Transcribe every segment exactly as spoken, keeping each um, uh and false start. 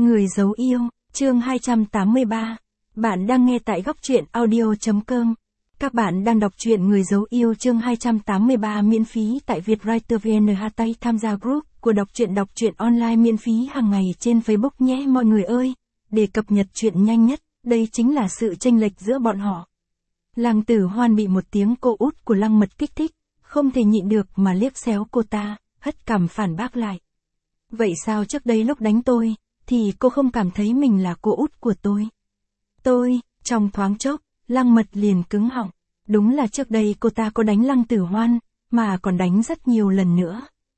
Người giấu yêu, chương hai trăm tám mươi ba. Bạn đang nghe tại góc truyện audio.com. Các bạn đang đọc truyện Người giấu yêu chương hai trăm tám mươi ba miễn phí tại Vietwriter vê en. Hashtag tham gia group của đọc truyện đọc truyện online miễn phí hàng ngày trên Facebook nhé mọi người ơi. Để cập nhật truyện nhanh nhất, đây chính là sự chênh lệch giữa bọn họ. Lăng Tử Hoan bị một tiếng cô út của Lăng Mật kích thích, không thể nhịn được mà liếc xéo cô ta, hất cằm phản bác lại. Vậy sao trước đây lúc đánh tôi, thì cô không cảm thấy mình là cô út của tôi? Tôi, trong thoáng chốc, Lăng Mật liền cứng họng. Đúng là trước đây cô ta có đánh Lăng Tử Hoan, mà còn đánh rất nhiều lần nữa.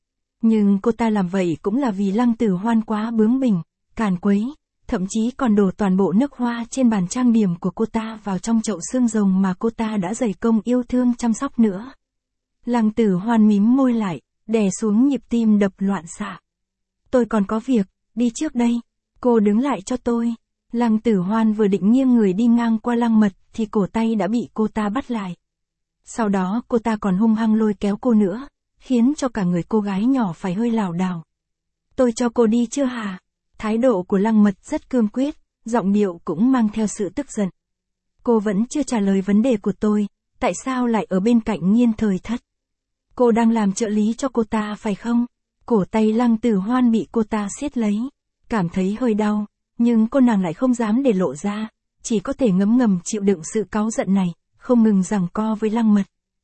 Nhưng cô ta làm vậy cũng là vì Lăng Tử Hoan quá bướng bỉnh, càn quấy, thậm chí còn đổ toàn bộ nước hoa trên bàn trang điểm của cô ta vào trong chậu xương rồng mà cô ta đã dày công yêu thương chăm sóc nữa. Lăng Tử Hoan mím môi lại, đè xuống nhịp tim đập loạn xạ. Tôi còn có việc, đi trước đây. Cô đứng lại cho tôi. Lăng Tử Hoan vừa định nghiêng người đi ngang qua Lăng Mật thì cổ tay đã bị cô ta bắt lại. Sau đó cô ta còn hung hăng lôi kéo cô nữa, khiến cho cả người cô gái nhỏ phải hơi lảo đảo. Tôi cho cô đi chưa hả? Thái độ của Lăng Mật rất cương quyết, giọng điệu cũng mang theo sự tức giận. Cô vẫn chưa trả lời vấn đề của tôi, tại sao lại ở bên cạnh Nghiên Thời Thất? Cô đang làm trợ lý cho cô ta phải không? Cổ tay Lăng Tử Hoan bị cô ta siết lấy, cảm thấy hơi đau, nhưng cô nàng lại không dám để lộ ra, chỉ có thể ngấm ngầm chịu đựng sự cáu giận này, không ngừng giằng co với Lăng Mật.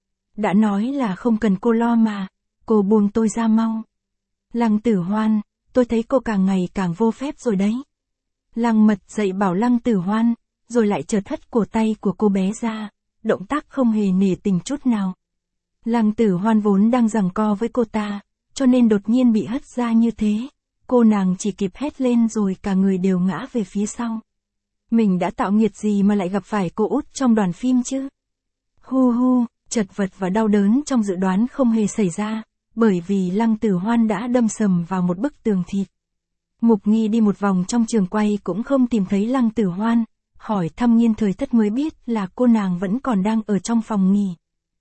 Đã nói là không cần cô lo mà, cô buông tôi ra mau. Lăng Tử Hoan, tôi thấy cô càng ngày càng vô phép rồi đấy. Lăng Mật dạy bảo Lăng Tử Hoan, rồi lại chợt hất cổ tay của cô bé ra, động tác không hề nể tình chút nào. Lăng Tử Hoan vốn đang giằng co với cô ta, cho nên đột nhiên bị hất ra như thế, cô nàng chỉ kịp hét lên rồi cả người đều ngã về phía sau. Mình đã tạo nghiệt gì mà lại gặp phải cô út trong đoàn phim chứ? Hu hu, chật vật và đau đớn trong dự đoán không hề xảy ra, bởi vì Lăng Tử Hoan đã đâm sầm vào một bức tường thịt. Mục Nghi đi một vòng trong trường quay cũng không tìm thấy Lăng Tử Hoan, hỏi thăm Nghiên Thời Thất mới biết là cô nàng vẫn còn đang ở trong phòng nghỉ.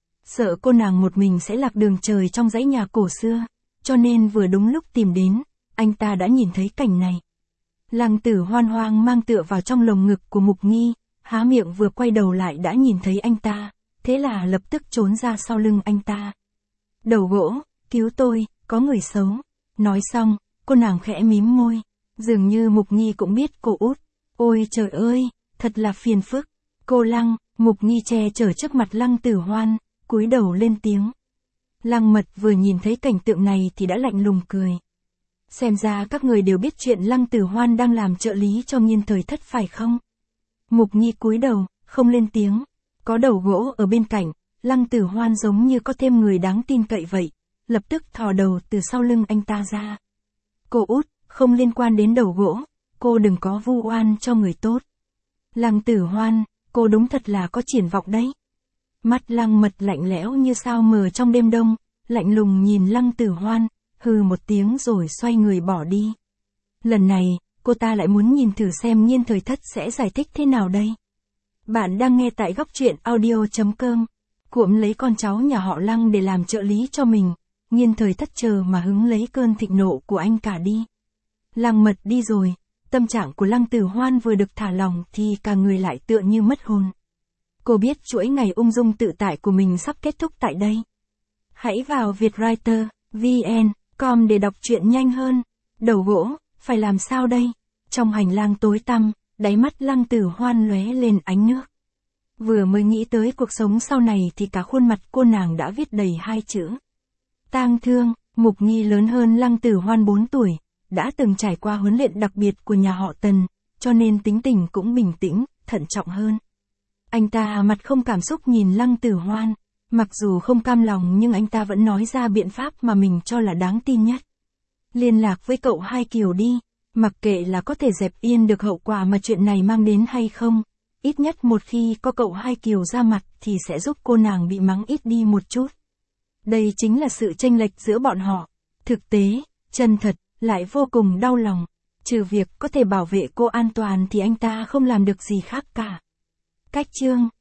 Sợ cô nàng một mình sẽ lạc đường trời trong dãy nhà cổ xưa, cho nên vừa đúng lúc tìm đến, anh ta đã nhìn thấy cảnh này. Lăng Tử Hoan hoang mang tựa vào trong lồng ngực của Mục Nghi, há miệng vừa quay đầu lại đã nhìn thấy anh ta, thế là lập tức trốn ra sau lưng anh ta. Đầu gỗ, cứu tôi, có người xấu. Nói xong, cô nàng khẽ mím môi, dường như Mục Nghi cũng biết cô út. Ôi trời ơi, thật là phiền phức. Cô Lăng, Mục Nghi che chở trước mặt Lăng Tử Hoan, cúi đầu lên tiếng. Lăng Mật vừa nhìn thấy cảnh tượng này thì đã lạnh lùng cười. Xem ra các người đều biết chuyện Lăng Tử Hoan đang làm trợ lý cho Nghiên Thời Thất phải không? Mục Nghi cúi đầu, không lên tiếng. Có đầu gỗ ở bên cạnh, Lăng Tử Hoan giống như có thêm người đáng tin cậy vậy, lập tức thò đầu từ sau lưng anh ta ra. Cô út, không liên quan đến đầu gỗ, cô đừng có vu oan cho người tốt. Lăng Tử Hoan, cô đúng thật là có triển vọng đấy. Mắt Lăng Mật lạnh lẽo như sao mờ trong đêm đông, lạnh lùng nhìn Lăng Tử Hoan, hừ một tiếng rồi xoay người bỏ đi. Lần này, cô ta lại muốn nhìn thử xem Nghiên Thời Thất sẽ giải thích thế nào đây. Bạn đang nghe tại góc truyện audio.com. Cuộm lấy con cháu nhà họ Lăng để làm trợ lý cho mình, Nghiên Thời Thất chờ mà hứng lấy cơn thịnh nộ của anh cả đi. Lăng Mật đi rồi, tâm trạng của Lăng Tử Hoan vừa được thả lỏng thì cả người lại tựa như mất hồn. Cô biết chuỗi ngày ung dung tự tại của mình sắp kết thúc tại đây. Hãy vào Vietwriter vê en chấm com để đọc truyện nhanh hơn. Đầu gỗ, phải làm sao đây? Trong hành lang tối tăm, đáy mắt Lăng Tử Hoan lóe lên ánh nước. Vừa mới nghĩ tới cuộc sống sau này thì cả khuôn mặt cô nàng đã viết đầy hai chữ. Tang thương. Mục Nghi lớn hơn Lăng Tử Hoan bốn tuổi, đã từng trải qua huấn luyện đặc biệt của nhà họ Tần, cho nên tính tình cũng bình tĩnh, thận trọng hơn. Anh ta mặt không cảm xúc nhìn Lăng Tử Hoan, mặc dù không cam lòng nhưng anh ta vẫn nói ra biện pháp mà mình cho là đáng tin nhất. Liên lạc với cậu Hai Kiều đi, mặc kệ là có thể dẹp yên được hậu quả mà chuyện này mang đến hay không, ít nhất một khi có cậu Hai Kiều ra mặt thì sẽ giúp cô nàng bị mắng ít đi một chút. Đây chính là sự chênh lệch giữa bọn họ, thực tế, chân thật, lại vô cùng đau lòng. Trừ việc có thể bảo vệ cô an toàn thì anh ta không làm được gì khác cả. Cách chương